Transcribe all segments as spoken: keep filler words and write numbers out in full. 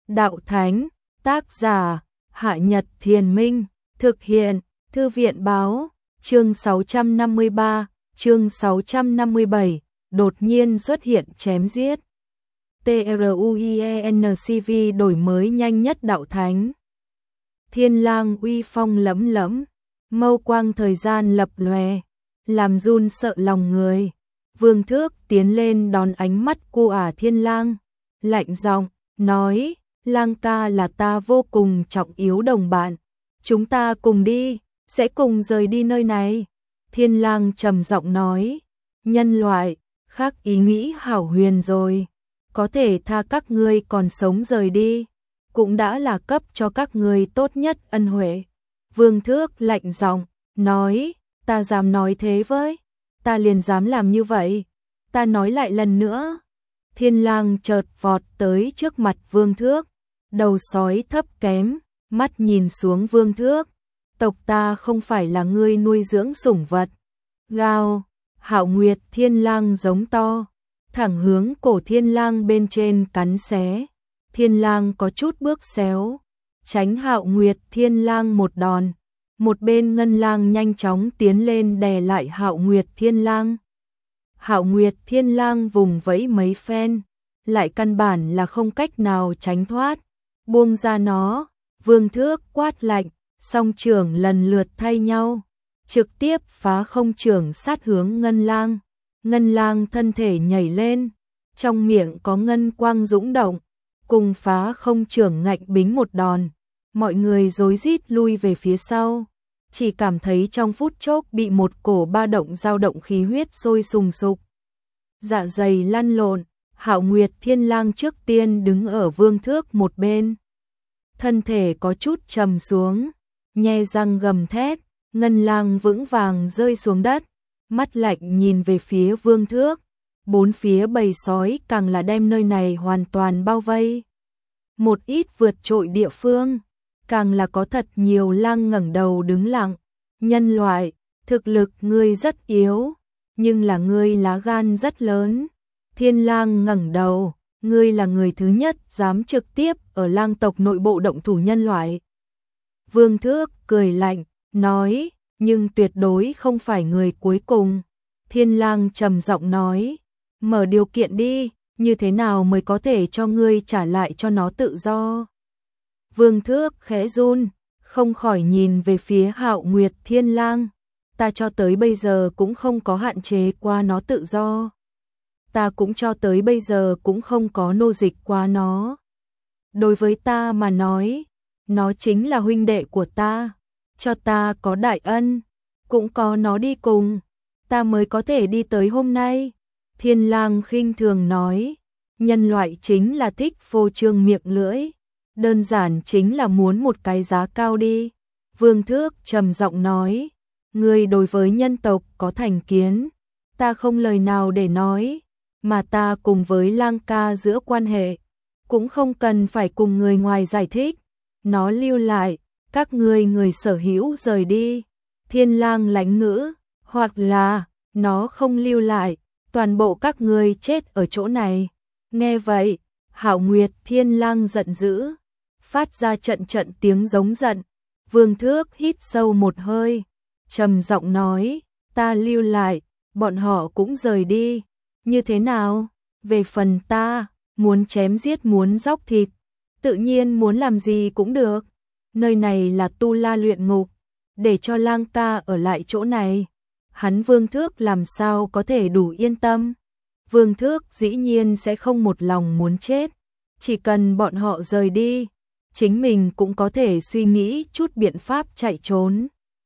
Đạo Thánh, tác giả, Hạ Nhật Thiền Minh, thực hiện, Thư viện Báo, chương sáu trăm năm mươi ba, chương sáu trăm năm mươi bảy, đột nhiên xuất hiện chém giết. TRUIENCV đổi mới nhanh nhất Đạo Thánh. Thiên lang uy phong lẫm lẫm, mâu quang thời gian lập lòe, làm run sợ lòng người. Vương Thước tiến lên đón ánh mắt của ả Thiên lang, lạnh giọng nói: Lang ca là ta vô cùng trọng yếu đồng bạn, chúng ta cùng đi, sẽ cùng rời đi nơi này. Thiên lang trầm giọng nói: nhân loại, khác ý nghĩ hảo huyền rồi, có thể tha các ngươi còn sống rời đi, cũng đã là cấp cho các ngươi tốt nhất ân huệ. Vương Thước lạnh giọng nói: ta dám nói thế với, ta liền dám làm như vậy, ta nói lại lần nữa. Thiên lang chợt vọt tới trước mặt Vương Thước, đầu sói thấp kém, mắt nhìn xuống Vương Thước: tộc ta không phải là ngươi nuôi dưỡng sủng vật. Gào. Hạo Nguyệt Thiên lang giống to, thẳng hướng cổ Thiên lang bên trên cắn xé. Thiên lang có chút bước xéo, tránh Hạo Nguyệt Thiên lang một đòn. Một bên Ngân lang nhanh chóng tiến lên đè lại Hạo Nguyệt Thiên lang. Hạo Nguyệt Thiên lang vùng vẫy mấy phen, lại căn bản là không cách nào tránh thoát. Buông ra nó. Vương Thước quát lạnh, song trưởng lần lượt thay nhau, trực tiếp phá không trưởng sát hướng Ngân lang. Ngân lang thân thể nhảy lên, trong miệng có ngân quang dũng động, cùng phá không trưởng ngạnh bính một đòn. Mọi người rối rít lui về phía sau, chỉ cảm thấy trong phút chốc bị một cổ ba động dao động khí huyết sôi sùng sục. Dạ dày lăn lộn. Hạo Nguyệt Thiên lang trước tiên đứng ở Vương Thước một bên, thân thể có chút trầm xuống, nhe răng gầm thét. Ngân lang vững vàng rơi xuống đất, mắt lạnh nhìn về phía Vương Thước. Bốn phía bầy sói càng là đem nơi này hoàn toàn bao vây. Một ít vượt trội địa phương, càng là có thật nhiều lang ngẩng đầu đứng lặng. Nhân loại, thực lực ngươi rất yếu, nhưng là ngươi lá gan rất lớn. Thiên lang ngẩng đầu, ngươi là người thứ nhất dám trực tiếp ở lang tộc nội bộ động thủ nhân loại. Vương Thước cười lạnh, nói, nhưng tuyệt đối không phải người cuối cùng. Thiên lang trầm giọng nói, mở điều kiện đi, như thế nào mới có thể cho ngươi trả lại cho nó tự do. Vương Thước khẽ run, không khỏi nhìn về phía Hạo Nguyệt Thiên lang. Ta cho tới bây giờ cũng không có hạn chế qua nó tự do. Ta cũng cho tới bây giờ cũng không có nô dịch qua nó. Đối với ta mà nói, nó chính là huynh đệ của ta, cho ta có đại ân, cũng có nó đi cùng, ta mới có thể đi tới hôm nay. Thiên lang khinh thường nói, nhân loại chính là thích phô trương miệng lưỡi, đơn giản chính là muốn một cái giá cao đi. Vương Thước trầm giọng nói, ngươi đối với nhân tộc có thành kiến, ta không lời nào để nói, mà ta cùng với lang ca giữa quan hệ, cũng không cần phải cùng người ngoài giải thích. Nó lưu lại, các ngươi người sở hữu rời đi. Thiên lang lãnh ngữ, hoặc là, nó không lưu lại, toàn bộ các ngươi chết ở chỗ này. Nghe vậy, Hạo Nguyệt Thiên lang giận dữ, phát ra trận trận tiếng giống giận. Vương Thước hít sâu một hơi, trầm giọng nói, ta lưu lại, bọn họ cũng rời đi. Như thế nào? Về phần ta, muốn chém giết muốn dóc thịt, tự nhiên muốn làm gì cũng được. Nơi này là Tu La luyện ngục, để cho lang ca ở lại chỗ này, hắn Vương Thước làm sao có thể đủ yên tâm. Vương Thước dĩ nhiên sẽ không một lòng muốn chết, chỉ cần bọn họ rời đi, chính mình cũng có thể suy nghĩ chút biện pháp chạy trốn.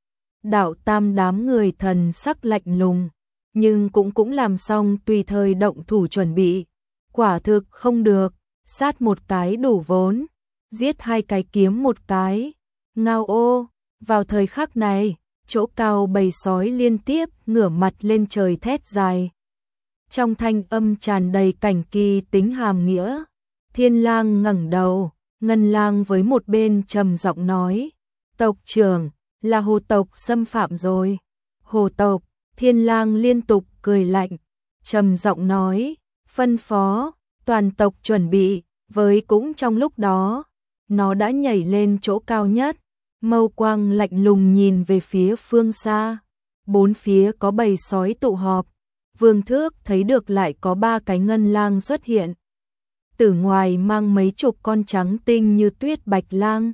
Đạo Tam đám người thần sắc lạnh lùng, nhưng cũng cũng làm xong tùy thời động thủ chuẩn bị. Quả thực không được, sát một cái đủ vốn, giết hai cái kiếm một cái. Ngao ô. Vào thời khắc này, chỗ cao bầy sói liên tiếp ngửa mặt lên trời thét dài. Trong thanh âm tràn đầy cảnh kỳ tính hàm nghĩa. Thiên lang ngẩng đầu, Ngân lang với một bên trầm giọng nói, tộc trưởng, là hồ tộc xâm phạm rồi. Hồ tộc. Thiên lang liên tục cười lạnh, trầm giọng nói, phân phó, toàn tộc chuẩn bị, Với cũng trong lúc đó, nó đã nhảy lên chỗ cao nhất, mâu quang lạnh lùng nhìn về phía phương xa. Bốn phía có bầy sói tụ họp, Vương Thước thấy được lại có ba cái ngân lang xuất hiện. Từ ngoài mang mấy chục con trắng tinh như tuyết bạch lang.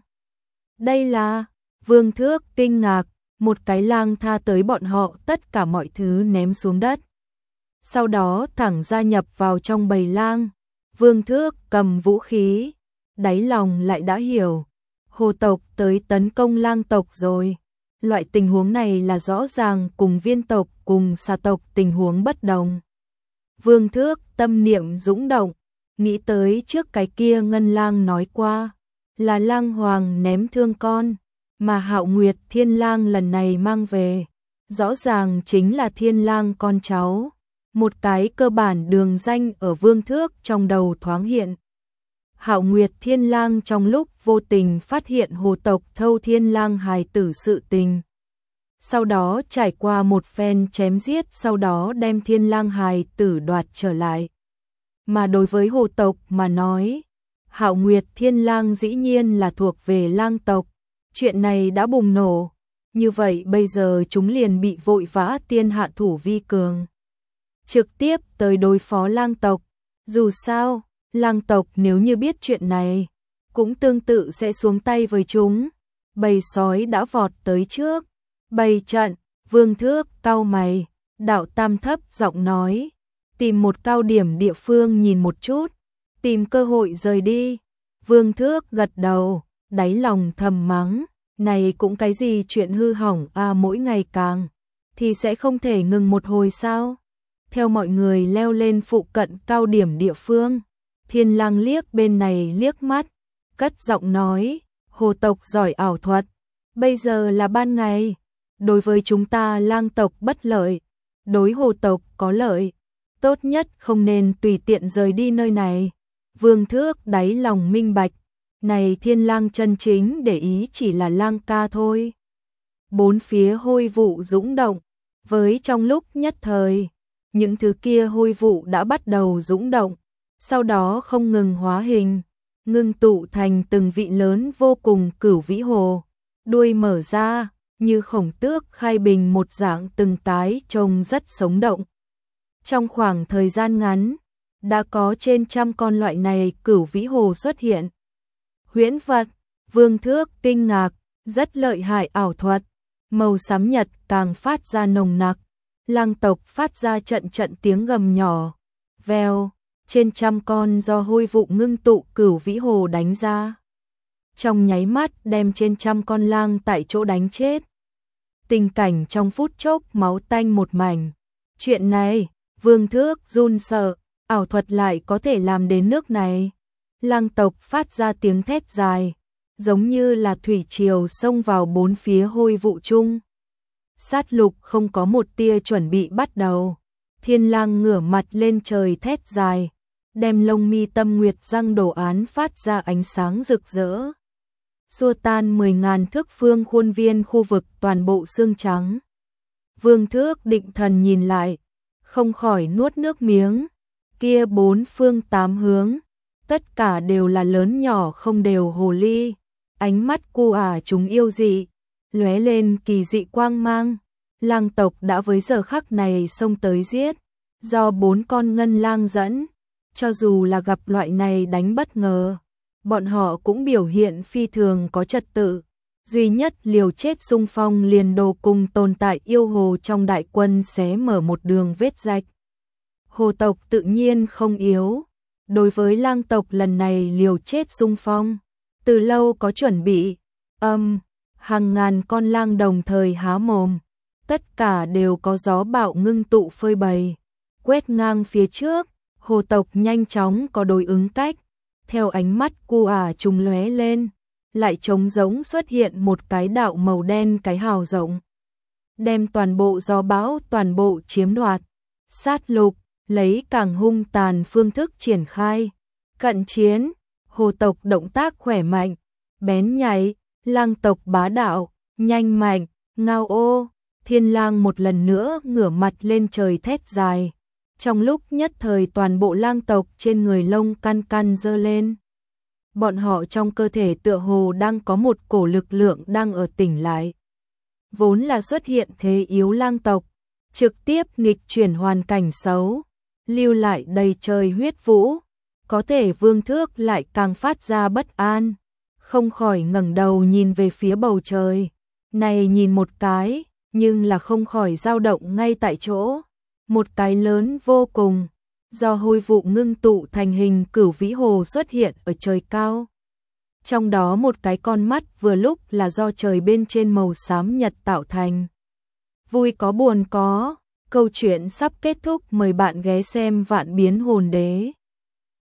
Đây là, Vương Thước kinh ngạc, một cái lang tha tới bọn họ tất cả mọi thứ ném xuống đất. Sau đó thẳng gia nhập vào trong bầy lang. Vương Thước cầm vũ khí, đáy lòng lại đã hiểu, hồ tộc tới tấn công lang tộc rồi. Loại tình huống này là rõ ràng cùng viên tộc cùng xà tộc tình huống bất đồng. Vương Thước tâm niệm dũng động, nghĩ tới trước cái kia ngân lang nói qua, là lang hoàng ném thương con, mà Hạo Nguyệt Thiên Lang lần này mang về, rõ ràng chính là Thiên Lang con cháu. Một cái cơ bản đường danh ở Vương Thước trong đầu thoáng hiện. Hạo Nguyệt Thiên Lang trong lúc vô tình phát hiện hồ tộc Thâu Thiên Lang hài tử sự tình. Sau đó trải qua một phen chém giết, sau đó đem Thiên Lang hài tử đoạt trở lại. Mà đối với hồ tộc mà nói, Hạo Nguyệt Thiên Lang dĩ nhiên là thuộc về lang tộc. Chuyện này đã bùng nổ, như vậy bây giờ chúng liền bị vội vã tiên hạ thủ vi cường. Trực tiếp tới đối phó lang tộc. Dù sao, lang tộc nếu như biết chuyện này, cũng tương tự sẽ xuống tay với chúng. Bầy sói đã vọt tới trước. Bày trận, Vương Thước cau mày, đạo tam thấp giọng nói, tìm một cao điểm địa phương nhìn một chút, tìm cơ hội rời đi. Vương Thước gật đầu, đáy lòng thầm mắng, này cũng cái gì chuyện hư hỏng à, mỗi ngày càng, thì sẽ không thể ngừng một hồi sao. Theo mọi người leo lên phụ cận cao điểm địa phương, Thiên Lang liếc bên này liếc mắt, cất giọng nói, hồ tộc giỏi ảo thuật, bây giờ là ban ngày, đối với chúng ta lang tộc bất lợi, đối hồ tộc có lợi, tốt nhất không nên tùy tiện rời đi nơi này. Vương Thước đáy lòng minh bạch, này Thiên Lang chân chính để ý chỉ là lang ca thôi. Bốn phía hôi vụ dũng động, với trong lúc nhất thời, những thứ kia hôi vụ đã bắt đầu dũng động, sau đó không ngừng hóa hình, ngưng tụ thành từng vị lớn vô cùng cửu vĩ hồ, đuôi mở ra, như khổng tước khai bình một dạng từng tái trông rất sống động. Trong khoảng thời gian ngắn, đã có trên trăm con loại này cửu vĩ hồ xuất hiện. Huyễn vật, Vương Thước kinh ngạc, rất lợi hại ảo thuật, màu xám nhật càng phát ra nồng nặc. Lang tộc phát ra trận trận tiếng gầm nhỏ, vèo, trên trăm con do hôi vụ ngưng tụ cửu vĩ hồ đánh ra. Trong nháy mắt đem trên trăm con lang tại chỗ đánh chết. Tình cảnh trong phút chốc máu tanh một mảnh. Chuyện này, Vương Thước run sợ, ảo thuật lại có thể làm đến nước này. Lang tộc phát ra tiếng thét dài, giống như là thủy triều xông vào bốn phía hôi vụ chung. Sát lục không có một tia chuẩn bị bắt đầu. Thiên Lang ngửa mặt lên trời thét dài, đem lông mi tâm nguyệt răng đồ án phát ra ánh sáng rực rỡ. Xua tan mười ngàn thước phương khuôn viên khu vực toàn bộ xương trắng. Vương Thước định thần nhìn lại, không khỏi nuốt nước miếng. Kia bốn phương tám hướng, tất cả đều là lớn nhỏ không đều hồ ly. Ánh mắt cu ả chúng yêu dị, lóe lên kỳ dị quang mang. Lang tộc đã với giờ khắc này xông tới giết, do bốn con ngân lang dẫn. Cho dù là gặp loại này đánh bất ngờ, bọn họ cũng biểu hiện phi thường có trật tự. Duy nhất liều chết xung phong liền đồ cùng tồn tại yêu hồ trong đại quân xé mở một đường vết rạch. Hồ tộc tự nhiên không yếu, đối với lang tộc lần này liều chết xung phong, từ lâu có chuẩn bị. Âm, um, hàng ngàn con lang đồng thời há mồm, tất cả đều có gió bạo ngưng tụ phơi bày, quét ngang phía trước. Hồ tộc nhanh chóng có đối ứng cách, theo ánh mắt cu ả trùng lóe lên, lại trống rỗng xuất hiện một cái đạo màu đen cái hào rộng, đem toàn bộ gió bão toàn bộ chiếm đoạt. Sát lục, lấy càng hung tàn phương thức triển khai. Cận chiến, hồ tộc động tác khỏe mạnh, bén nhạy, lang tộc bá đạo, nhanh mạnh, ngao ô. Thiên Lang một lần nữa ngửa mặt lên trời thét dài. Trong lúc nhất thời toàn bộ lang tộc trên người lông căn căn dơ lên. bọn họ trong cơ thể tựa hồ đang có một cổ lực lượng đang ở tỉnh lại. Vốn là xuất hiện thế yếu lang tộc, trực tiếp nghịch chuyển hoàn cảnh xấu, lưu lại đầy trời huyết vũ, có thể Vương Thước lại càng phát ra bất an, không khỏi ngẩng đầu nhìn về phía bầu trời, này nhìn một cái, nhưng là không khỏi dao động ngay tại chỗ, một cái lớn vô cùng, do hôi vụ ngưng tụ thành hình cửu vĩ hồ xuất hiện ở trời cao. Trong đó một cái con mắt vừa lúc là do trời bên trên màu xám nhật tạo thành. Vui có buồn có, câu chuyện sắp kết thúc, mời bạn ghé xem Vạn Biến Hồn Đế.